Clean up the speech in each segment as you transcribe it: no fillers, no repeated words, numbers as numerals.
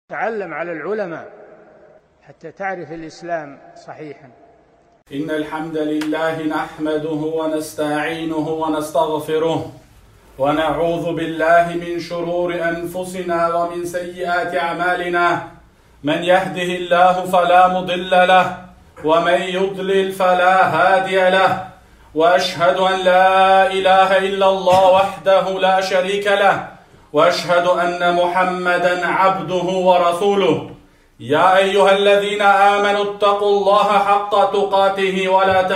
تعلم على العلماء حتى تعرف الإسلام صحيحا. إن الحمد لله نحمده ونستعينه ونستغفره ونعوذ بالله من شرور أنفسنا ومن سيئات أعمالنا. من يهده الله فلا مضل له ومن يضلل فلا هادي له، وأشهد أن لا إله إلا الله وحده لا شريك له، وأشهد أن محمدًا عبده ورسوله. يا أيها الذين آمنوا اتقوا الله حق تقاته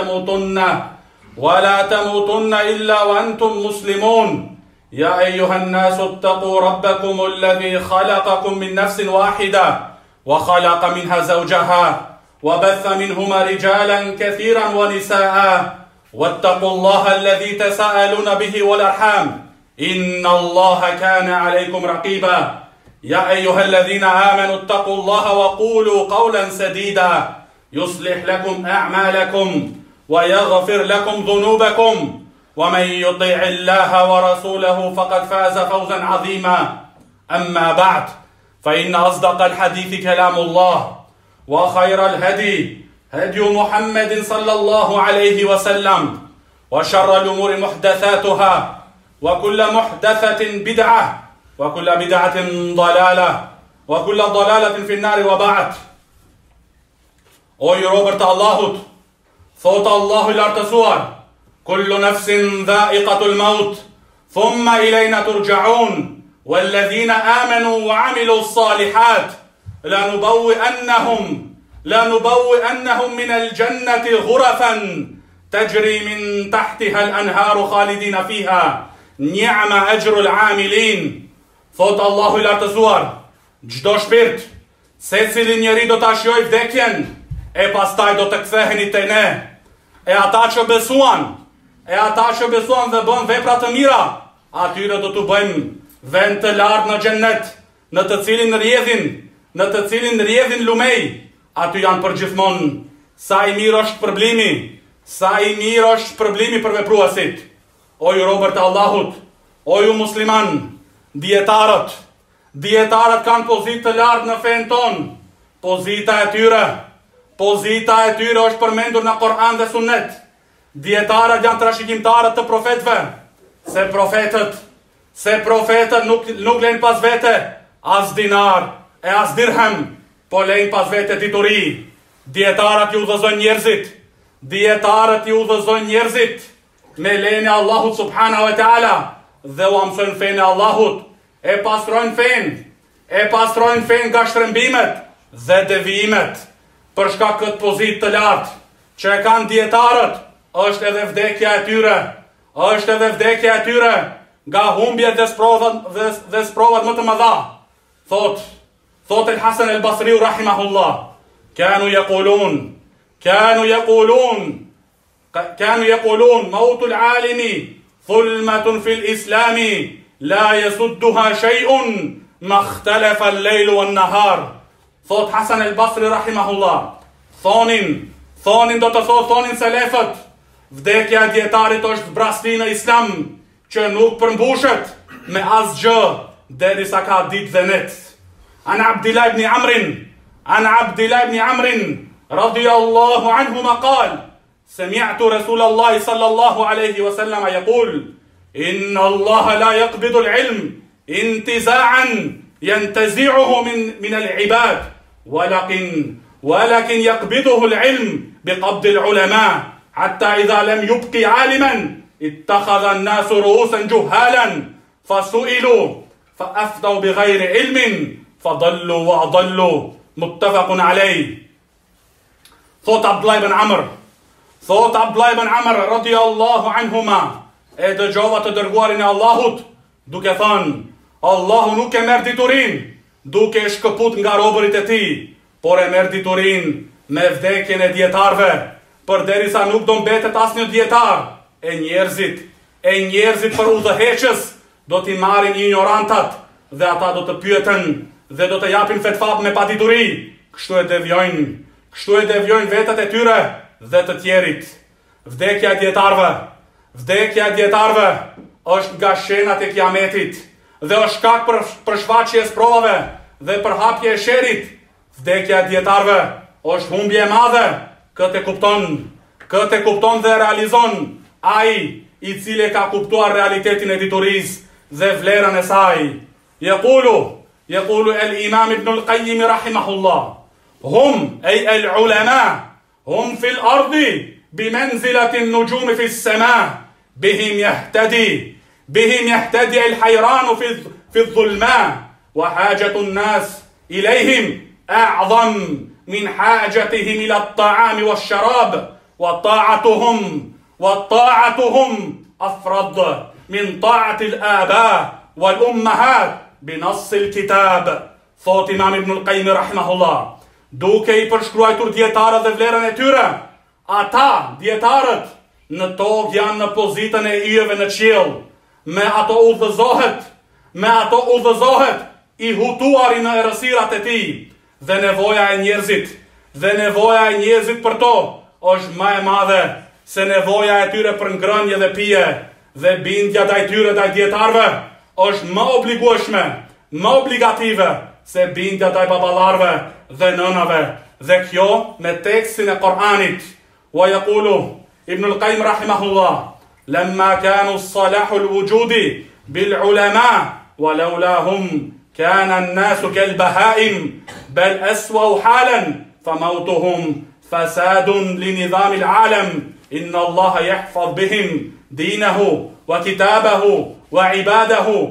ولا تموتن إلا وأنتم مسلمون. يا أيها الناس اتقوا ربكم الذي خلقكم من نفس واحدة وخلق منها زوجها وبث منهما رجالا كثيرا ونساء، واتقوا الله الذي تساءلون به والأرحام إن الله كان عليكم رقيبا. يا أيها الذين آمنوا اتقوا الله وقولوا قولا سديدا يصلح لكم أعمالكم ويغفر لكم ذنوبكم، ومن يطع الله ورسوله فقد فاز فوزا عظيما. أما بعد، فإن أصدق الحديث كلام الله، وخير الهدي هدي محمد صلى الله عليه وسلم، وشر الأمور محدثاتها، وكل محدثة بدعة، وكل بدعة ضلالة، وكل ضلالة في النار. وبعد. O ju robër të Allahut, thot Allahu I lartësuar: kullu nafsin dha'iqatul maut, thumma ilayna turja'un, walladhina amanu wa 'amilus salihat lanubawwi'annahum min al-jannati ghurafan tajri min tahtiha al-anharu khalidina fiha ni'ma ajrul 'amilin. Thot Allahu I lartësuar: çdo shpirt, secili njeri do ta shijojë vdekjen e pastaj do të ktheheni te ne. E ata që besuan dhe bën vepra të mira, atyre do t'u bëjmë vend të lartë në xhennet, në të cilin rrjedhin lumej. Aty janë përgjithmonë. Sa I mirë është përblimi për vepruesit. O ju robër të Allahut, o ju musliman, dietarët kanë pozitë të lartë në fen ton. Pozita e tyre është përmendur në Kur'an dhe Sunnet. Dietarët janë trashëgimtarët të profetëve, se profetët nuk lejnë pas vete as dinar e as dirhem, po lejnë pas vete dituri. Dietarët ju udhëzojnë njerëzit me lejen e Allahut subhanahu wa taala dhe u mësojnë fenë e Allahut, e pastrojnë fenë nga shtrembimet dhe devijimet. Për shkak këtë pozitë të lartë që e kanë dietarët, është edhe vdekja e tyre nga humbjet dhe sprovat më të mëdha. Thot El Hasan El Basriu rahimahullah: kanu yaqulun mautul alimi thulmatun fil islami la yasudduha shay'un ma ikhtalafa al-layl wan-nahar. Thot Hasan El Basri rahimahullah: thonin selefët, vdekja e dietarit është zbrasti në islam që nuk përmbushet me asgjë derisa ka ditë dhe net. An Abdullah ibn Amr radiyallahu anhuma qal: sami'tu Rasulullah sallallahu alayhi wa sallam yaqul: inna Allah la yaqbidu al-ilm intiza'an yantazi'uhu min al-ibad ولكن يقبضه العلم بقبض العلماء حتى إذا لم يبقي عالما اتخذ الناس رؤوسا جهالا فسئلوا فأفتوا بغير علم فضلوا وأضلوا. متفق عليه. Thot Abdullah ibn Amr radiyallahu anhuma, e dëgjova të dërguarin e Allahut duke thënë: Allahu nuk e merr diturin duke shkëput nga robërit e tij, por e merr diturin me vdekjen e dietarëve, përderisa nuk do mbetet asnjë dietar. E njerëzit për udhëheqës do t'i marrin ignorantat dhe ata do të pyeten dhe do të japin fetva me padituri. Kështu e devijojnë vetat e tyre dhe të tjerit. Vdekja e dietarëve është nga shenat e kiametit dhe është shkak për shfaqje provave dhe përhapje e sherit. Vdekja e dietarëve është humbje e madhe. Këtë e kupton dhe realizon ai i cili ka kuptuar realitetin e diturisë dhe vlerën e saj. Yaqulu al-Imam Ibn al-Qayyim rahimahullah, hum ay al-ulama hum fi al-ardi bimanzilati an-nujum fi as-sama, bihim yahtadi al-hayran fi adh-dhulma, wa hajatu an-nas ilayhim a'zam من حاجتهم إلى الطعام والشراب وطاعتهم أفرض من طاعة الآباء والأمهات بنص الكتاب. Thot Imam Ibn al-Qayyim rahimahullah, duke I përshkruajtur dietarët dhe vlerën e tyre, ata dietarët në tokë janë në pozitën e yjeve në qiell, me ato udhëzohet I hutuari në errësirat e tij. Dhe nevoja e njerëzit për to është më e madhe se nevoja e tyre për ngrënje dhe pije, dhe bindja ndaj tyre ndaj dietarëve është më obligueshme, më obligative se bindja ndaj baballarëve dhe nënave. Dhe kjo me tekstin e Kur'anit. Wa yaqulu Ibn al-Qayyim rahimahullah, lamma kanu salahu al-wujudi bil ulama wa lawlahum kana an-nasu kal bahaim بل أسوأ حالا فموتهم فساد لنظام العالم إن الله يحفظ بهم دينه وكتابه وعباده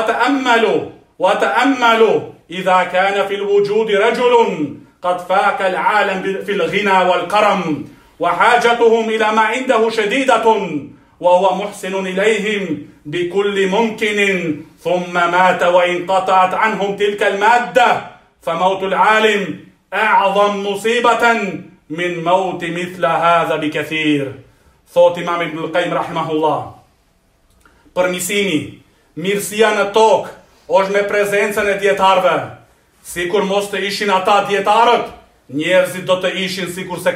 وتأملوا إذا كان في الوجود رجل قد فاك العالم في الغنى والكرم وحاجتهم إلى ما عنده شديدة وهو محسن إليهم بكل ممكن ثم مات وانقطعت عنهم تلك المادة فموت العالم أعظم مصيبة من موت مثل هذا بكثير. Thot Imam Ibn al-Qayyim rahimahullah, përmisimi, mirësia në tokë është me prezencën e dietarëve. Sikur mos të ishin ata dietarët, njerëzit do të ishin sikur se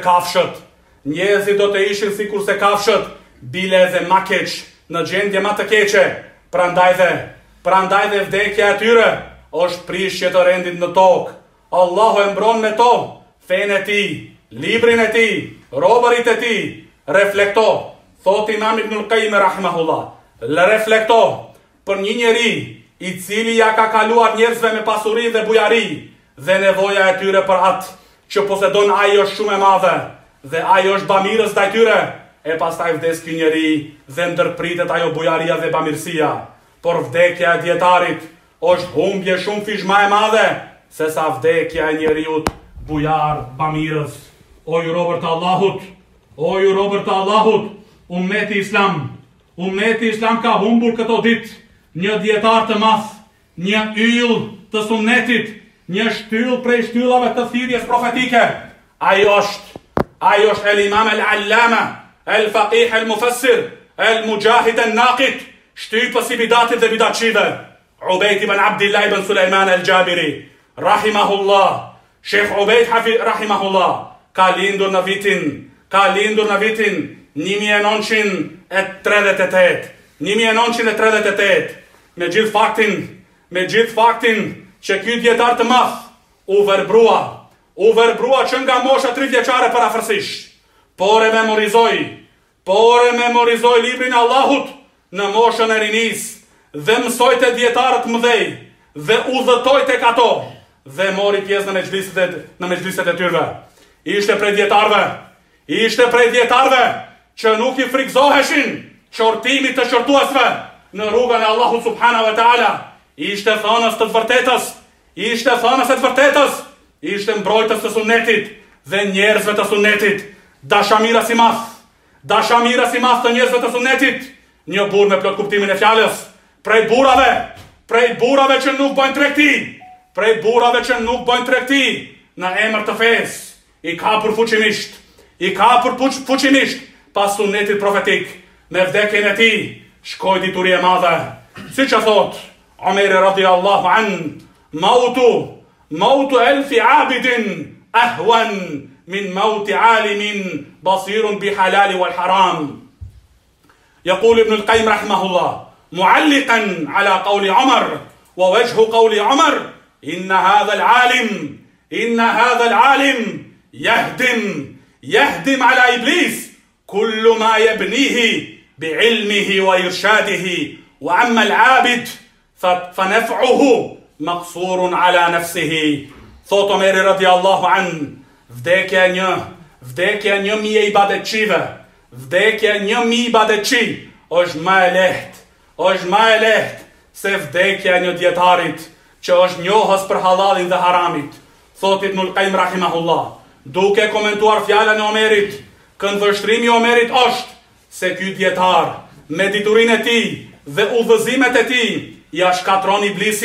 kafshët. Bile dhe ma keq, në gjendje ma të keqe. Prandaj dhe vdekja e tyre është prishje të rendit në tokë. Allahu e mbron me to fenë e tij, librin e tij, robërit e tij. Reflekto, thot Imam Ibn al-Qayyim rahimahullah, reflekto për një njeri I cili ja ka kaluar njerëzve me pasuri dhe bujari, dhe nevoja e tyre për atë që posedon ai është shumë e madhe, dhe ai është bamirës ndaj tyre, e pastaj vdes ky njeri dhe ndërpritet ajo bujaria dhe bamirësia. Por vdekja e dietarit është humbje shumë fish më e madhe se sa vdekja e njeriut bujar bamirës. O ju robër të Allahut, ummeti Islam ka humbur këto ditë një dietar të madh, një yll të sunnetit, një shtyll prej shtyllave të thirrjes profetike. Ai është el-Imam el-Allama, el-Faqih el-Mufassir, el-Mujahid el-Naqid, shtypës I bidatit dhe bidatçive, Ubejd ibn Abdillah ibn Sulejman el-Gjabiri, rahimahullah. Sheikh Ubejd Hafiz rahimahullah ka lindur në vitin 1938. Me gjithë faktin që ky dietar të madh u verbrua që nga mosha 3 vjeçare parafërsisht, por e memorizoi librin e Allahut në moshën e rinis, dhe mësoi te dietarët mëdhej, dhe udhëtoi tek ato, dhe mori pjesë në mexhliset e tyre. Ishte prej dietarëve që nuk I frikzoheshin qortimit të qortuesve në rrugën e Allahut subhanahu wa taala. Ishte thonës të vërtetës, ishte mbrojtës të sunetit dhe njerëzve të sunetit, dashamirës I madh të njerëzve të sunetit, një burr me plot kuptimin e fjalës, prej burrave që nuk bëjnë tregti, në emër të fesë, I kapur fuqimisht pas sunetit profetik. Me vdekjen e tij shkoi dituri e madhe. Siç e thot Omeri radhiyallahu an, mautu elfi abidin ahwan min mauti alimin basirun bi halal wal haram. يقول ابن القيم رحمه الله معلقا على قول عمر ووجه قول عمر inna hadha al-alim yahdim ala iblis kullu ma yabnihi bi'ilmihi wa irshadihi wa amma al-abid fa naf'uhu maqsurun ala nafsihi. Thot Omeri radiallahu an, vdekja një mi e ibadetçive, vdekja një mi ibadetçi është ma e lehtë se vdekja një djetarit që është njohës për halalin dhe haramit. Thot Ibnul Qayyim rahimahullah, duke komentuar fjalën e Omerit, këndvështrimi i Omerit është se ky djetar me diturinë e tij dhe udhëzimet e tij ja shkatron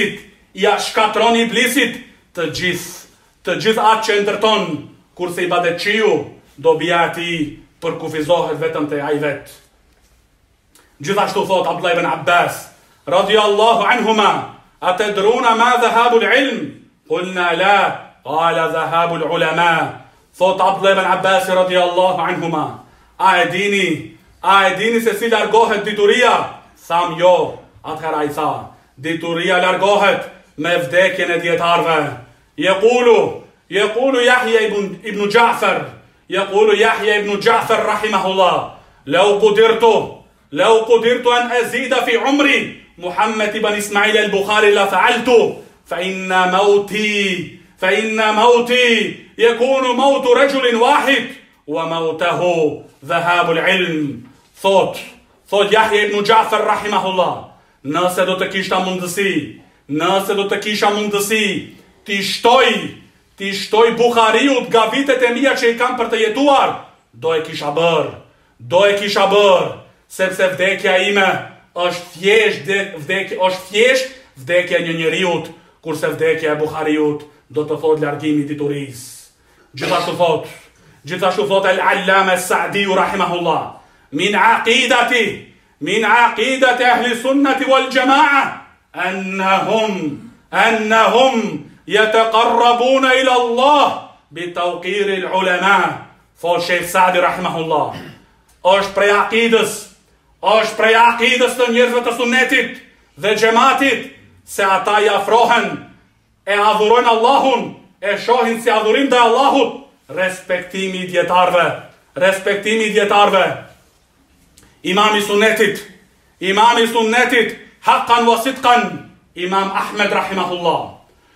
iblisit të gjithë atë që ndërton, kurse ibadetçiu do bija atij për kufizohet vetëm te ai vet. Gjithashtu thot Abdullah ibn Abbas radiyallahu anhuma, atadruna ma dhahabul ilm? Qulna la, qala dhahabul ulama. Thot Abdullah ibn Abbas radiyallahu anhuma, a e dini se si largohet dituria? Tham jo. Atëherë ai tha, dituria largohet me vdekjen e dietarëve. Yaqulu Yahya ibn Ja'far rahimahullah, law qudirtu an azida fi umri Muhammad ibn Ismail al-Bukhari la fa'altu, fa inna mawti yakunu mawtu rajulin wahid wa mawtahu dhahabul ilm. Thot Yahya ibn Ja'far rahimahullah, nëse do të kisha mundësi ti shtoj Bukhariut nga vitet e mia që i kam për të jetuar, do e kisha bër, sepse vdekja ime është thjesht vdekja një njeriut, kurse vdekja e Bukhariut do të thot largimi dituris. Gjithashtu thot al-Allama as-Sa'di rahimahullah, min aqidati ahli sunnati wal jama'a annahum yataqarrabuna ila Allah bitawqir al-ulama. Thot Sheikh Sa'di rahimahullah, është prej aqidës të njerëzve të sunnetit dhe xhamatit se ata i afrohen, e adhurojnë Allahun, e shohin si adhurim dhe Allahut, respektimi i djetarve. Imami sunnetit, haqqan wa sidqan, Imam Ahmed rahimahullah,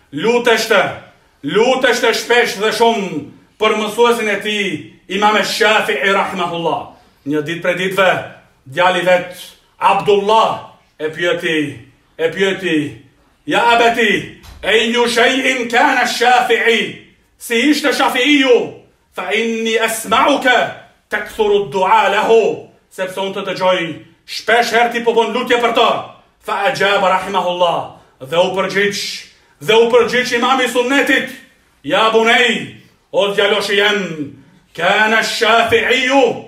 luteshte shpesh dhe shumë për mësuesin e tij, Imam Shafi'i rahimahullah. Një ditë prej ditëve, djali vet Abdullah e pyeti, ja abeti, ayyu shay'in kana Shafi'i? Si ishte Shafi'iu? Fa inni asma'uka takthuru ad-du'a lahu, sepse unë të dëgjoj shpesh herë ti po bën lutje për të. Fa ajaba rahimahullah, dhe u përgjigj imami sunnetit, ja bunej, o djaloshi jem, kana Shafi'iu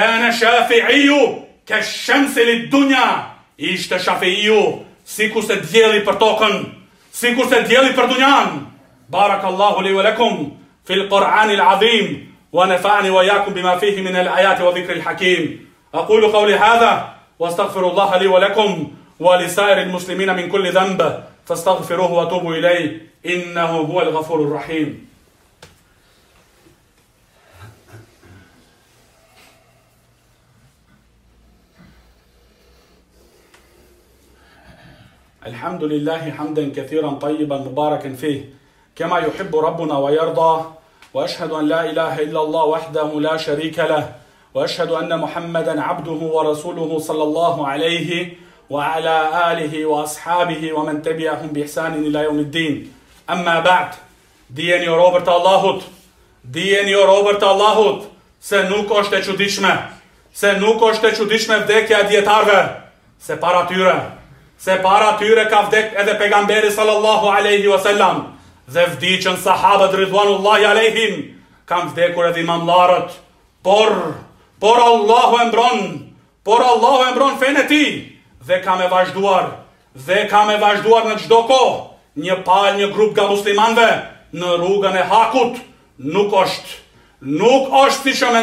ka shamsi lid-dunya, ishte Shafi'iu sikur se dielli për tokën, sikur se dielli për dunjan. Barakallahu li wa lakum fil Qur'an al-azim wa nafa'ani wa iyyakum bima fihi min al-ayati wa dhikri al-hakim. Aqulu qawli hadha wa astaghfirullaha li wa lakum wa li sa'iri al-muslimina min kulli dhanb fastaghfiruhu wa tubu ilayhi innahu huwal ghafurur rahim. الحمد لله حمدا كثيرا طيبا مباركا فيه كما يحب ربنا ويرضى وأشهد أن لا إله إلا الله وحده لا شريك له وأشهد أن محمدا عبده ورسوله صلى الله عليه وعلى آله وأصحابه ومن تبعهم بإحسان إلى يوم الدين. أما بعد, dijeni o robër të Allahut se nuk është e çuditshme vdekja e dietarëve, se para tyre ka vdek edhe pejgamberi sallallahu alaihi wasallam, dhe vdiqën sahabët ridwanullahi alaihim, kam vdekur edhe imamllarët, por Allahu e mbron fenë e tij, dhe ka me vazhduar në çdo kohë. Një grup nga muslimanëve në rrugën e hakut nuk është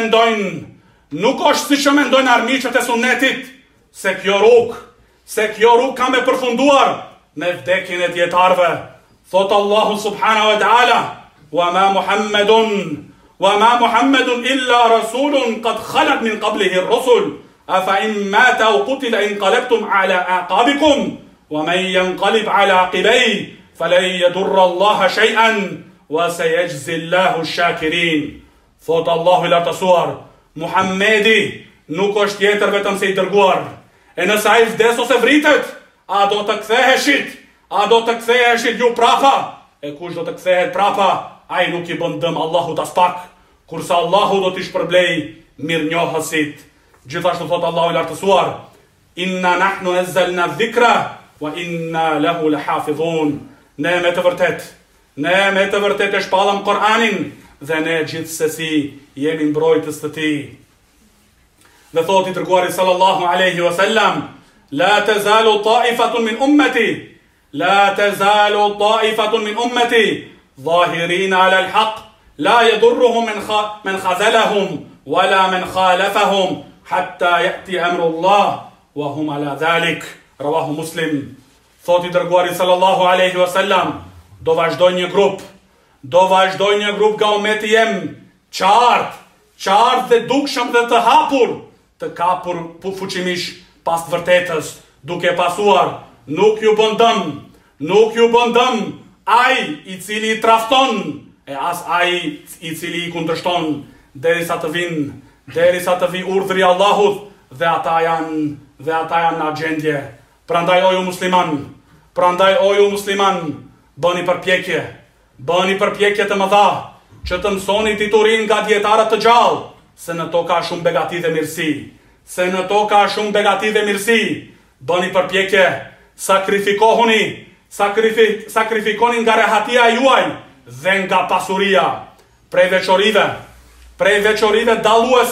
siç e mendojnë armiqët e sunnetit, se kjo rrugë ka me përfunduar me vdekjen e dietarëve. Thot Allahu subhanahu wa ta'ala, وَمَا مُحَمَّدٌ إِلَّا رَسُولٌ قَدْ خَلَتْ مِنْ قَبْلِهِ الرُّسُلُ أَفَإِنْ مَاتَ أَوْ قُتِلَ انقلبتم على أعقابكم وَمَنْ ينقلب على عقبيه فَلَنْ يَضُرَّ اللَّهَ شَيْئًا وَسَيَجْزِي اللَّهُ الشَّاكِرِينَ. Thot Allahu i lartësuar, Muhammedi nuk është tjetër vetëm se i dërguar. E nëse ai vdes ose vritet, a do të ktheheshit? A do të ktheheshit ju prapa? E kush do të kthehet prapa, ai nuk i bën dëm Allahut as pak, kurse Allahu do t'i shpërblej mirënjohësit. Gjithashtu thot Allahu i lartësuar, Inna nahnu nazzalna dhikra wa inna lahu lahafidhun. Ne me të vërtet e shpallëm Kur'anin dhe ne gjithsesi jemi mbrojtës të tij. Dhe thot i dërguari sallallahu alaihi wasallam, La tazalu ta'ifatun min ummati ظاهرين على الحق لا يضرهم من خذلهم ولا من خالفهم حتى يأتي أمر الله وهم على ذلك. رواه Muslim. Thot i dërguari sallallahu alaihi wasallam, do vazhdoj një grup nga ummeti jem, qartë dhe dukshëm dhe të kapur fuqimish pas të vërtetës, duke pasuar, nuk ju bën dëm ai i cili i trafton, e as ai i cili i kundërshton, derisa të vi urdhri i Allahut dhe ata janë në agjendje. Prandaj o ju musliman, bëni përpjekje të mëdha që të mësoni titurin nga dietarët të gjallë, se në to ka shumë begati dhe mirësi. Bëni përpjekje, sakrifikoni nga rehatia juaj dhe nga pasuria. Prej veçorive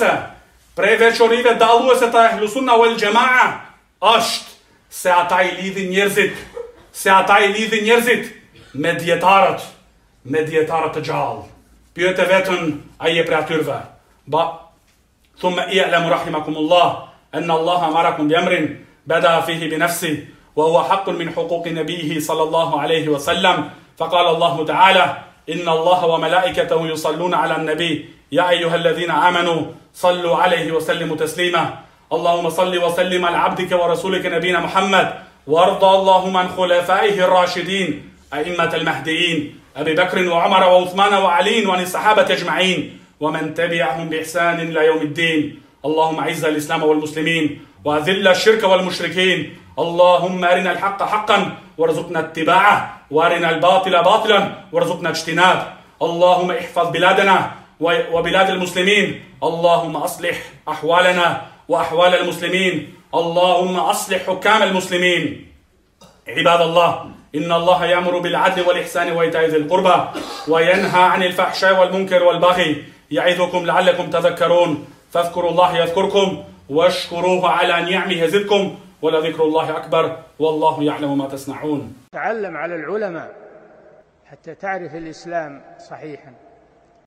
dalluese të ehlusunna wal jamaa është se ata i lidhin njerëzit me dietarët të gjallë. Pyet e vetën ai e prej atyrve. Thumma i'lamu rahimakumullah anna Allaha amarakum bi amrin bada fihi bi nafsi وهو حق من حقوق نبيه صلى الله عليه وسلم فقال الله تعالى إن الله وملائكته يصلون على النبي يا أيها الذين آمنوا صلوا عليه وسلموا تسليما اللهم صل وسلم على عبدك ورسولك نبينا محمد وارض اللهم عن خلفائه الراشدين أئمة المهديين أبي بكر وعمر وعثمان وعلي وعن الصحابة أجمعين ومن تبعهم بإحسان إلى يوم الدين اللهم أعز الإسلام والمسلمين وأذل الشرك والمشركين اللهم أرنا الحق حقا وارزقنا اتباعه وأرنا الباطل باطلا وارزقنا اجتنابه اللهم احفظ بلادنا وبلاد المسلمين اللهم أصلح أحوالنا وأحوال المسلمين اللهم أصلح حكام المسلمين عباد الله إن الله يأمر بالعدل والإحسان وإيتاء ذي القربى وينهى عن الفحشاء والمنكر والبغي يعظكم لعلكم تذكرون فاذكروا الله يذكركم واشكروه على نعمه يزدكم ولذكر الله أكبر والله يعلم ما تصنعون. تعلم على العلماء حتى تعرف الإسلام صحيحا.